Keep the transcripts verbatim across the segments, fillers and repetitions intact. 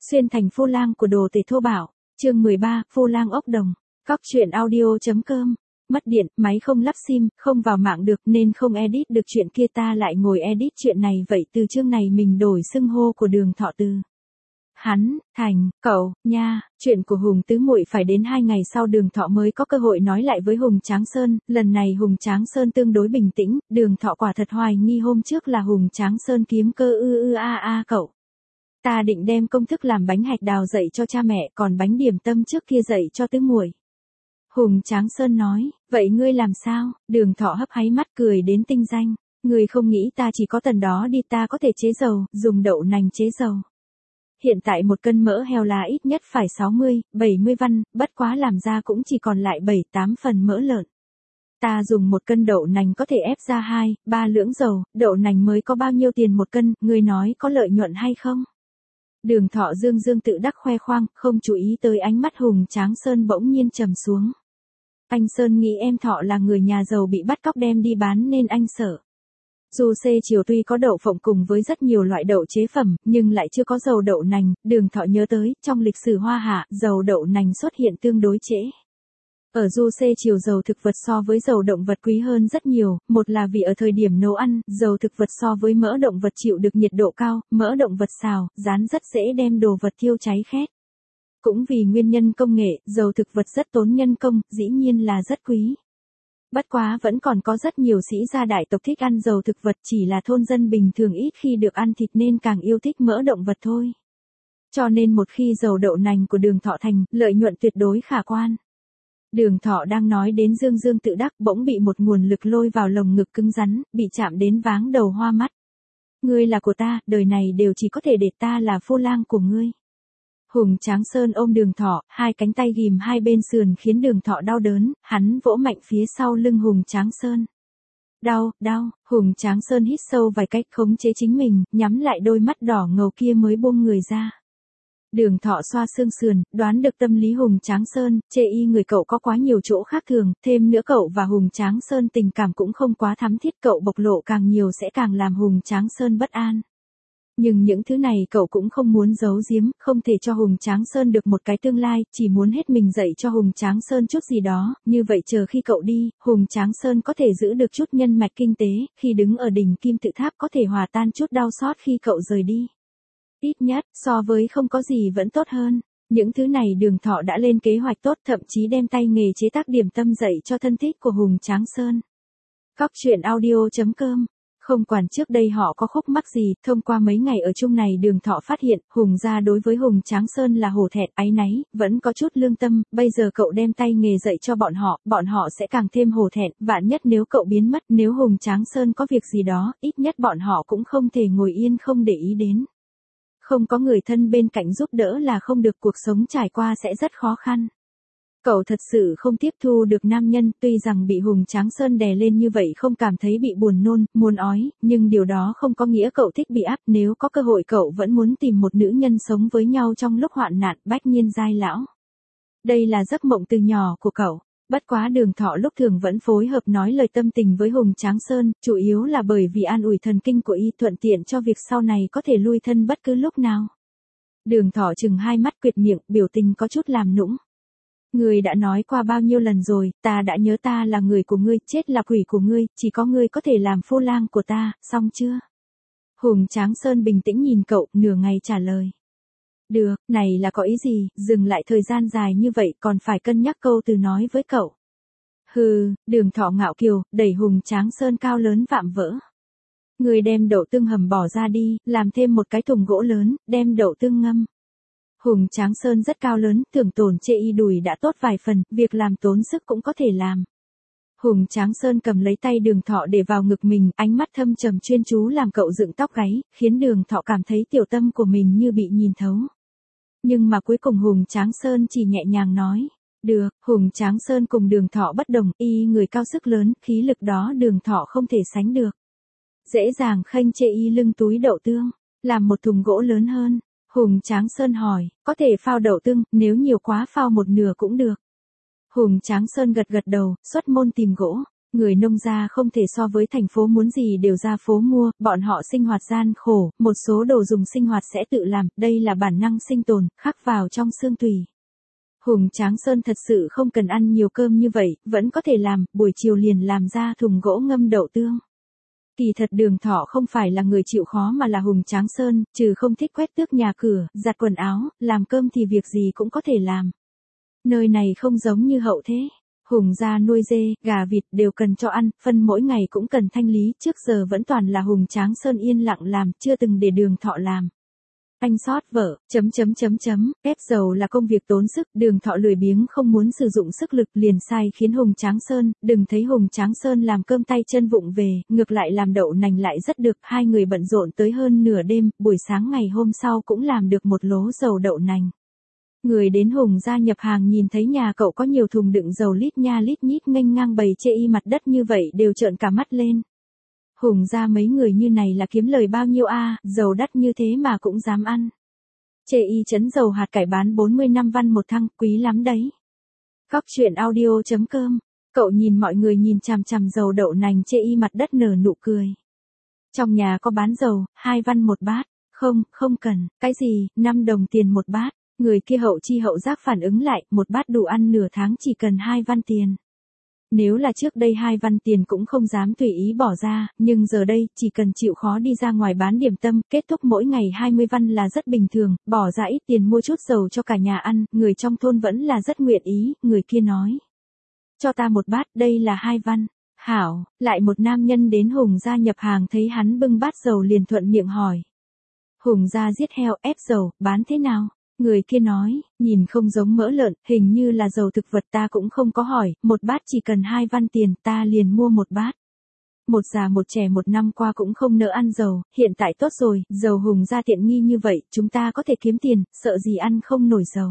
Xuyên thành phu lang của đồ tể thô bạo, chương mười ba, phu lang ốc đồng. Cóc truyện audio.com. Mất điện, máy không lắp sim, không vào mạng được nên không edit được chuyện kia, ta lại ngồi edit chuyện này, vậy từ chương này mình đổi xưng hô của Đường Thọ từ hắn, thành, cậu, nha. Chuyện của Hùng Tứ Muội phải đến hai ngày sau Đường Thọ mới có cơ hội nói lại với Hùng Tráng Sơn, lần này Hùng Tráng Sơn tương đối bình tĩnh, Đường Thọ quả thật hoài nghi hôm trước là Hùng Tráng Sơn kiếm cơ ư ư a a cậu. Ta định đem công thức làm bánh hạch đào dạy cho cha mẹ, còn bánh điểm tâm trước kia dạy cho Tứ Muội. Hùng Tráng Sơn nói, vậy ngươi làm sao? Đường Thọ hấp háy mắt cười đến tinh danh, ngươi không nghĩ ta chỉ có tần đó đi, ta có thể chế dầu, dùng đậu nành chế dầu. Hiện tại một cân mỡ heo là ít nhất phải sáu mươi, bảy mươi văn, bất quá làm ra cũng chỉ còn lại bảy tám phần mỡ lợn. Ta dùng một cân đậu nành có thể ép ra hai, ba lưỡng dầu, đậu nành mới có bao nhiêu tiền một cân, ngươi nói có lợi nhuận hay không? Đường Thọ dương dương tự đắc khoe khoang, không chú ý tới ánh mắt Hùng Tráng Sơn bỗng nhiên trầm xuống. Anh Sơn nghĩ em Thọ là người nhà giàu bị bắt cóc đem đi bán nên anh sợ. Dù xê chiều tuy có đậu phộng cùng với rất nhiều loại đậu chế phẩm, nhưng lại chưa có dầu đậu nành. Đường Thọ nhớ tới, trong lịch sử Hoa Hạ, dầu đậu nành xuất hiện tương đối trễ. Ở du xê chiều dầu thực vật so với dầu động vật quý hơn rất nhiều, một là vì ở thời điểm nấu ăn, dầu thực vật so với mỡ động vật chịu được nhiệt độ cao, mỡ động vật xào, rán rất dễ đem đồ vật thiêu cháy khét. Cũng vì nguyên nhân công nghệ, dầu thực vật rất tốn nhân công, dĩ nhiên là rất quý. Bất quá vẫn còn có rất nhiều sĩ gia đại tộc thích ăn dầu thực vật, chỉ là thôn dân bình thường ít khi được ăn thịt nên càng yêu thích mỡ động vật thôi. Cho nên một khi dầu đậu nành của Đường Thọ thành, lợi nhuận tuyệt đối khả quan. Đường Thọ đang nói đến dương dương tự đắc, bỗng bị một nguồn lực lôi vào lồng ngực cứng rắn, bị chạm đến váng đầu hoa mắt. Ngươi là của ta, đời này đều chỉ có thể để ta là phu lang của ngươi. Hùng Tráng Sơn ôm Đường Thọ, hai cánh tay ghìm hai bên sườn khiến Đường Thọ đau đớn, hắn vỗ mạnh phía sau lưng Hùng Tráng Sơn. Đau, đau, Hùng Tráng Sơn hít sâu vài cách khống chế chính mình, nhắm lại đôi mắt đỏ ngầu kia mới buông người ra. Đường Thọ xoa xương sườn, đoán được tâm lý Hùng Tráng Sơn, chê y người cậu có quá nhiều chỗ khác thường, thêm nữa cậu và Hùng Tráng Sơn tình cảm cũng không quá thắm thiết, cậu bộc lộ càng nhiều sẽ càng làm Hùng Tráng Sơn bất an. Nhưng những thứ này cậu cũng không muốn giấu giếm, không thể cho Hùng Tráng Sơn được một cái tương lai, chỉ muốn hết mình dạy cho Hùng Tráng Sơn chút gì đó, như vậy chờ khi cậu đi, Hùng Tráng Sơn có thể giữ được chút nhân mạch kinh tế, khi đứng ở đỉnh kim tự tháp có thể hòa tan chút đau xót khi cậu rời đi. Ít nhất, so với không có gì vẫn tốt hơn. Những thứ này Đường Thọ đã lên kế hoạch tốt, thậm chí đem tay nghề chế tác điểm tâm dạy cho thân thích của Hùng Tráng Sơn. Cóc truyện audio.com. Không quản trước đây họ có khúc mắc gì, thông qua mấy ngày ở chung này Đường Thọ phát hiện, Hùng gia đối với Hùng Tráng Sơn là hổ thẹn, áy náy, vẫn có chút lương tâm, bây giờ cậu đem tay nghề dạy cho bọn họ, bọn họ sẽ càng thêm hổ thẹn, vạn nhất nếu cậu biến mất, nếu Hùng Tráng Sơn có việc gì đó, ít nhất bọn họ cũng không thể ngồi yên không để ý đến. Không có người thân bên cạnh giúp đỡ là không được, cuộc sống trải qua sẽ rất khó khăn. Cậu thật sự không tiếp thu được nam nhân, tuy rằng bị Hùng Tráng Sơn đè lên như vậy không cảm thấy bị buồn nôn, muốn ói, nhưng điều đó không có nghĩa cậu thích bị áp, nếu có cơ hội cậu vẫn muốn tìm một nữ nhân sống với nhau trong lúc hoạn nạn, bách nhiên giai lão. Đây là giấc mộng từ nhỏ của cậu. Bất quá Đường Thọ lúc thường vẫn phối hợp nói lời tâm tình với Hùng Tráng Sơn, chủ yếu là bởi vì an ủi thần kinh của y, thuận tiện cho việc sau này có thể lui thân bất cứ lúc nào. Đường Thọ chừng hai mắt quyệt miệng, biểu tình có chút làm nũng. Ngươi đã nói qua bao nhiêu lần rồi, ta đã nhớ ta là người của ngươi, chết là quỷ của ngươi, chỉ có ngươi có thể làm phu lang của ta, xong chưa? Hùng Tráng Sơn bình tĩnh nhìn cậu, nửa ngày trả lời. Được, này là có ý gì, dừng lại thời gian dài như vậy còn phải cân nhắc câu từ nói với cậu. Hừ, Đường Thọ ngạo kiều, đẩy Hùng Tráng Sơn cao lớn vạm vỡ. Ngươi đem đậu tương hầm bỏ ra đi, làm thêm một cái thùng gỗ lớn, đem đậu tương ngâm. Hùng Tráng Sơn rất cao lớn, tưởng tổn chê y đùi đã tốt vài phần, việc làm tốn sức cũng có thể làm. Hùng Tráng Sơn cầm lấy tay Đường Thọ để vào ngực mình, ánh mắt thâm trầm chuyên chú làm cậu dựng tóc gáy, khiến Đường Thọ cảm thấy tiểu tâm của mình như bị nhìn thấu. Nhưng mà cuối cùng Hùng Tráng Sơn chỉ nhẹ nhàng nói, được. Hùng Tráng Sơn cùng Đường Thọ bất đồng, y người cao sức lớn, khí lực đó Đường Thọ không thể sánh được. Dễ dàng khênh chê y lưng túi đậu tương, làm một thùng gỗ lớn hơn. Hùng Tráng Sơn hỏi, có thể phao đậu tương, nếu nhiều quá phao một nửa cũng được. Hùng Tráng Sơn gật gật đầu, xuất môn tìm gỗ. Người nông gia không thể so với thành phố, muốn gì đều ra phố mua, bọn họ sinh hoạt gian khổ, một số đồ dùng sinh hoạt sẽ tự làm, đây là bản năng sinh tồn, khắc vào trong xương tủy. Hùng Tráng Sơn thật sự không cần ăn nhiều cơm như vậy, vẫn có thể làm, buổi chiều liền làm ra thùng gỗ ngâm đậu tương. Kỳ thật Đường Thọ không phải là người chịu khó mà là Hùng Tráng Sơn, trừ không thích quét tước nhà cửa, giặt quần áo, làm cơm thì việc gì cũng có thể làm. Nơi này không giống như Hậu Thế. Hùng gia nuôi dê, gà vịt đều cần cho ăn, phân mỗi ngày cũng cần thanh lý, trước giờ vẫn toàn là Hùng Tráng Sơn yên lặng làm, chưa từng để Đường Thọ làm. Anh sót vợ, chấm chấm chấm chấm, ép dầu là công việc tốn sức, Đường Thọ lười biếng không muốn sử dụng sức lực liền sai khiến Hùng Tráng Sơn, đừng thấy Hùng Tráng Sơn làm cơm tay chân vụng về, ngược lại làm đậu nành lại rất được, hai người bận rộn tới hơn nửa đêm, buổi sáng ngày hôm sau cũng làm được một lố dầu đậu nành. Người đến Hùng gia nhập hàng nhìn thấy nhà cậu có nhiều thùng đựng dầu lít nha lít nhít nghênh ngang bày chê y mặt đất như vậy đều trợn cả mắt lên. Hùng gia mấy người như này là kiếm lời bao nhiêu a, dầu đắt như thế mà cũng dám ăn. Chê y chấn dầu hạt cải bán bốn mươi lăm văn một thăng, quý lắm đấy. Cóc truyện audio chấm com, cậu nhìn mọi người nhìn chằm chằm dầu đậu nành chê y mặt đất nở nụ cười. Trong nhà có bán dầu, hai văn một bát, không, không cần, cái gì, năm đồng tiền một bát. Người kia hậu chi hậu giác phản ứng lại, một bát đủ ăn nửa tháng chỉ cần hai văn tiền. Nếu là trước đây hai văn tiền cũng không dám tùy ý bỏ ra, nhưng giờ đây, chỉ cần chịu khó đi ra ngoài bán điểm tâm, kết thúc mỗi ngày hai mươi văn là rất bình thường, bỏ ra ít tiền mua chút dầu cho cả nhà ăn, người trong thôn vẫn là rất nguyện ý, người kia nói. Cho ta một bát, đây là hai văn. Hảo, lại một nam nhân đến Hùng gia nhập hàng thấy hắn bưng bát dầu liền thuận miệng hỏi. Hùng gia giết heo, ép dầu, bán thế nào? Người kia nói, nhìn không giống mỡ lợn, hình như là dầu thực vật, ta cũng không có hỏi, một bát chỉ cần hai văn tiền, ta liền mua một bát. Một già một trẻ một năm qua cũng không nỡ ăn dầu, hiện tại tốt rồi, dầu Hùng gia tiện nghi như vậy, chúng ta có thể kiếm tiền, sợ gì ăn không nổi dầu.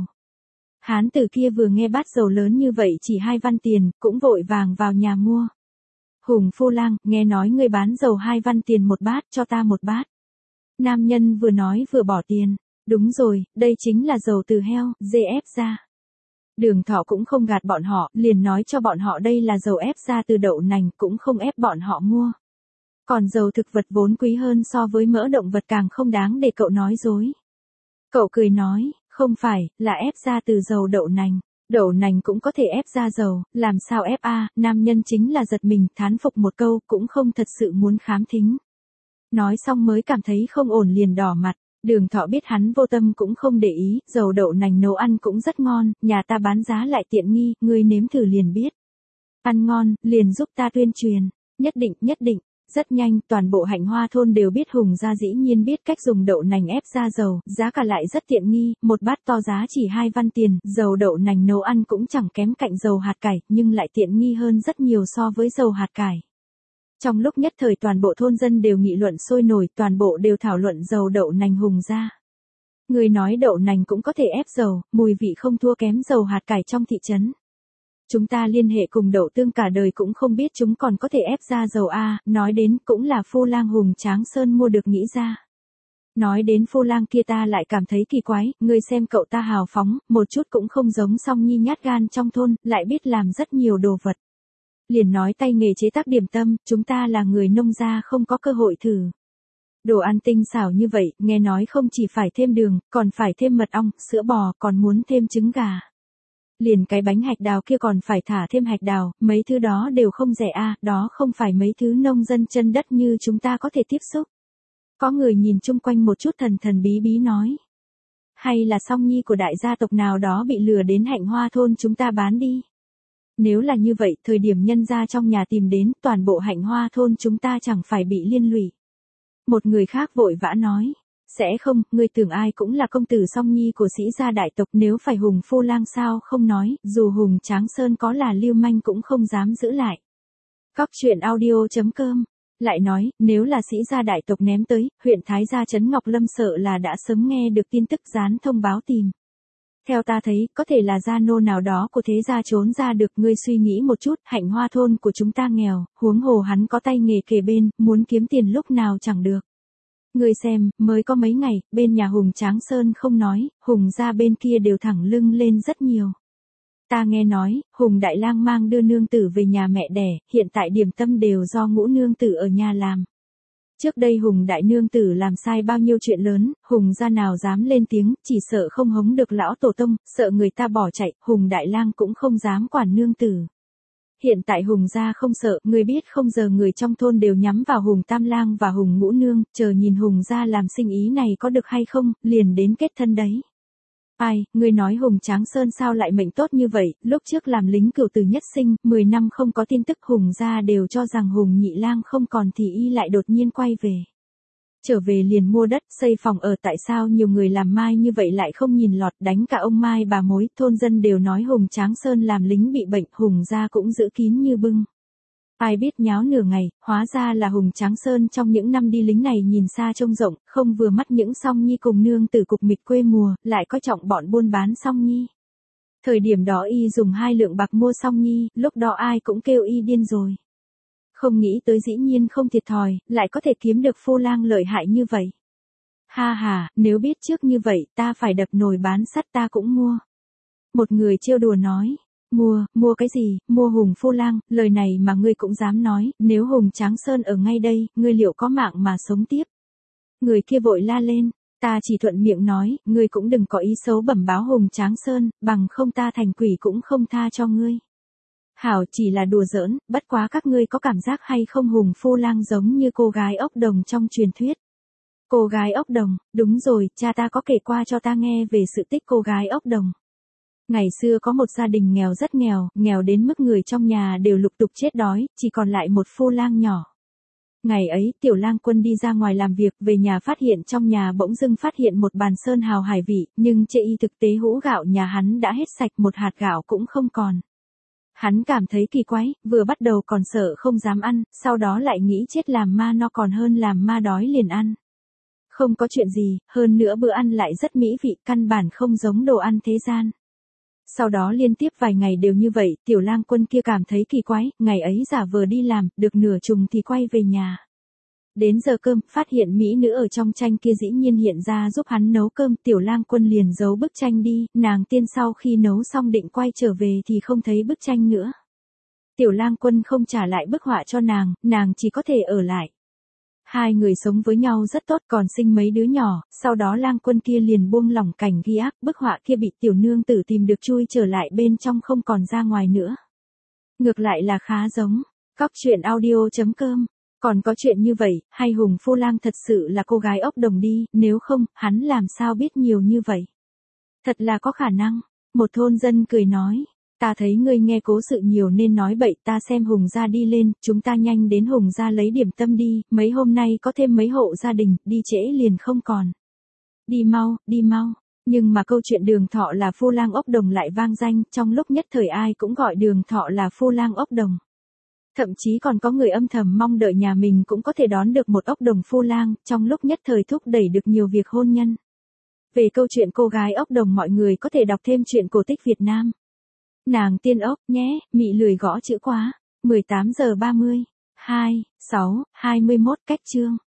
Hán tử kia vừa nghe bát dầu lớn như vậy chỉ hai văn tiền, cũng vội vàng vào nhà mua. Hùng phu lang, nghe nói ngươi bán dầu hai văn tiền một bát, cho ta một bát. Nam nhân vừa nói vừa bỏ tiền. Đúng rồi, đây chính là dầu từ heo, dê ép ra. Đường Thọ cũng không gạt bọn họ, liền nói cho bọn họ đây là dầu ép ra từ đậu nành, cũng không ép bọn họ mua. Còn dầu thực vật vốn quý hơn so với mỡ động vật càng không đáng để cậu nói dối. Cậu cười nói, không phải, là ép ra từ dầu đậu nành. Đậu nành cũng có thể ép ra dầu, làm sao ép a? Nam nhân chính là giật mình, thán phục một câu, cũng không thật sự muốn khám thính. Nói xong mới cảm thấy không ổn liền đỏ mặt. Đường Thọ biết hắn vô tâm cũng không để ý, dầu đậu nành nấu ăn cũng rất ngon, nhà ta bán giá lại tiện nghi, ngươi nếm thử liền biết. Ăn ngon, liền giúp ta tuyên truyền, nhất định, nhất định, rất nhanh, toàn bộ Hạnh Hoa thôn đều biết Hùng gia dĩ nhiên biết cách dùng đậu nành ép ra dầu, giá cả lại rất tiện nghi, một bát to giá chỉ hai văn tiền, dầu đậu nành nấu ăn cũng chẳng kém cạnh dầu hạt cải, nhưng lại tiện nghi hơn rất nhiều so với dầu hạt cải. Trong lúc nhất thời toàn bộ thôn dân đều nghị luận sôi nổi, toàn bộ đều thảo luận dầu đậu nành Hùng gia. Người nói đậu nành cũng có thể ép dầu, mùi vị không thua kém dầu hạt cải trong thị trấn. Chúng ta liên hệ cùng đậu tương cả đời cũng không biết chúng còn có thể ép ra dầu a, nói đến cũng là phu lang Hùng Tráng Sơn mua được nghĩ ra. Nói đến phu lang kia ta lại cảm thấy kỳ quái, ngươi xem cậu ta hào phóng, một chút cũng không giống Song Nhi nhát gan trong thôn, lại biết làm rất nhiều đồ vật. Liền nói tay nghề chế tác điểm tâm, chúng ta là người nông gia không có cơ hội thử. Đồ ăn tinh xảo như vậy, nghe nói không chỉ phải thêm đường, còn phải thêm mật ong, sữa bò, còn muốn thêm trứng gà. Liền cái bánh hạch đào kia còn phải thả thêm hạch đào, mấy thứ đó đều không rẻ a, đó không phải mấy thứ nông dân chân đất như chúng ta có thể tiếp xúc. Có người nhìn chung quanh một chút thần thần bí bí nói. Hay là Song Nhi của đại gia tộc nào đó bị lừa đến Hạnh Hoa thôn chúng ta bán đi. Nếu là như vậy, thời điểm nhân gia trong nhà tìm đến, toàn bộ Hạnh Hoa thôn chúng ta chẳng phải bị liên lụy. Một người khác vội vã nói, sẽ không, ngươi tưởng ai cũng là công tử Song Nhi của sĩ gia đại tộc, nếu phải Hùng phu lang sao không nói, dù Hùng Tráng Sơn có là lưu manh cũng không dám giữ lại. Cóc truyện audio chấm com lại nói, nếu là sĩ gia đại tộc ném tới, huyện Thái Gia trấn Ngọc Lâm sợ là đã sớm nghe được tin tức dán thông báo tìm. Theo ta thấy, có thể là gia nô nào đó của thế gia trốn ra được, ngươi suy nghĩ một chút, Hạnh Hoa thôn của chúng ta nghèo, huống hồ hắn có tay nghề kề bên, muốn kiếm tiền lúc nào chẳng được. Ngươi xem, mới có mấy ngày, bên nhà Hùng Tráng Sơn không nói, Hùng gia bên kia đều thẳng lưng lên rất nhiều. Ta nghe nói, Hùng Đại Lang mang đưa nương tử về nhà mẹ đẻ, hiện tại điểm tâm đều do Ngũ nương tử ở nhà làm. Trước đây Hùng Đại nương tử làm sai bao nhiêu chuyện lớn, Hùng gia nào dám lên tiếng, chỉ sợ không hống được lão tổ tông, sợ người ta bỏ chạy, Hùng Đại Lang cũng không dám quản nương tử. Hiện tại Hùng gia không sợ, người biết không, giờ người trong thôn đều nhắm vào Hùng Tam Lang và Hùng Ngũ nương, chờ nhìn Hùng gia làm sinh ý này có được hay không, liền đến kết thân đấy. Ai, người nói Hùng Tráng Sơn sao lại mệnh tốt như vậy, lúc trước làm lính cửu tử nhất sinh, mười năm không có tin tức, Hùng gia đều cho rằng Hùng Nhị Lang không còn thì y lại đột nhiên quay về. Trở về liền mua đất, xây phòng ở, tại sao nhiều người làm mai như vậy lại không nhìn lọt, đánh cả ông mai bà mối, thôn dân đều nói Hùng Tráng Sơn làm lính bị bệnh, Hùng gia cũng giữ kín như bưng. Ai biết nháo nửa ngày, hóa ra là Hùng Tráng Sơn trong những năm đi lính này nhìn xa trông rộng, không vừa mắt những song nhi cùng nương tử cục mịch quê mùa, lại coi trọng bọn buôn bán song nhi. Thời điểm đó y dùng hai lượng bạc mua song nhi, lúc đó ai cũng kêu y điên rồi. Không nghĩ tới dĩ nhiên không thiệt thòi, lại có thể kiếm được phu lang lợi hại như vậy. Ha ha, nếu biết trước như vậy, ta phải đập nồi bán sắt ta cũng mua. Một người trêu đùa nói. Mua, mua cái gì, mua Hùng phu lang, lời này mà ngươi cũng dám nói, nếu Hùng Tráng Sơn ở ngay đây, ngươi liệu có mạng mà sống tiếp. Người kia vội la lên, ta chỉ thuận miệng nói, ngươi cũng đừng có ý xấu bẩm báo Hùng Tráng Sơn, bằng không ta thành quỷ cũng không tha cho ngươi. Hảo, chỉ là đùa giỡn, bất quá các ngươi có cảm giác hay không, Hùng phu lang giống như cô gái ốc đồng trong truyền thuyết. Cô gái ốc đồng, đúng rồi, cha ta có kể qua cho ta nghe về sự tích cô gái ốc đồng. Ngày xưa có một gia đình nghèo rất nghèo, nghèo đến mức người trong nhà đều lục tục chết đói, chỉ còn lại một phu lang nhỏ. Ngày ấy, Tiểu Lang Quân đi ra ngoài làm việc, về nhà phát hiện trong nhà bỗng dưng phát hiện một bàn sơn hào hải vị, nhưng chệ y thực tế hũ gạo nhà hắn đã hết sạch, một hạt gạo cũng không còn. Hắn cảm thấy kỳ quái, vừa bắt đầu còn sợ không dám ăn, sau đó lại nghĩ chết làm ma no còn hơn làm ma đói liền ăn. Không có chuyện gì, hơn nữa bữa ăn lại rất mỹ vị, căn bản không giống đồ ăn thế gian. Sau đó liên tiếp vài ngày đều như vậy, Tiểu Lang Quân kia cảm thấy kỳ quái, ngày ấy giả vờ đi làm, được nửa chừng thì quay về nhà. Đến giờ cơm, phát hiện mỹ nữ ở trong tranh kia dĩ nhiên hiện ra giúp hắn nấu cơm, Tiểu Lang Quân liền giấu bức tranh đi, nàng tiên sau khi nấu xong định quay trở về thì không thấy bức tranh nữa. Tiểu Lang Quân không trả lại bức họa cho nàng, nàng chỉ có thể ở lại. Hai người sống với nhau rất tốt, còn sinh mấy đứa nhỏ, sau đó Lang Quân kia liền buông lỏng cảnh ghi ác, bức họa kia bị tiểu nương tử tìm được chui trở lại bên trong không còn ra ngoài nữa. Ngược lại là khá giống. Cóc truyện audio chấm com. Còn có chuyện như vậy, hay Hùng phu lang thật sự là cô gái ốc đồng đi, nếu không, hắn làm sao biết nhiều như vậy. Thật là có khả năng. Một thôn dân cười nói. Ta thấy ngươi nghe cố sự nhiều nên nói bậy, ta xem Hùng gia đi lên, chúng ta nhanh đến Hùng gia lấy điểm tâm đi, mấy hôm nay có thêm mấy hộ gia đình, đi trễ liền không còn. Đi mau, đi mau. Nhưng mà câu chuyện Đường Thọ là phu lang ốc đồng lại vang danh, trong lúc nhất thời ai cũng gọi Đường Thọ là phu lang ốc đồng. Thậm chí còn có người âm thầm mong đợi nhà mình cũng có thể đón được một ốc đồng phu lang, trong lúc nhất thời thúc đẩy được nhiều việc hôn nhân. Về câu chuyện cô gái ốc đồng mọi người có thể đọc thêm chuyện cổ tích Việt Nam. Nàng tiên ốc nhé, mị lười gõ chữ quá. mười tám giờ ba mươi. hai, sáu, hai mươi mốt cách chương.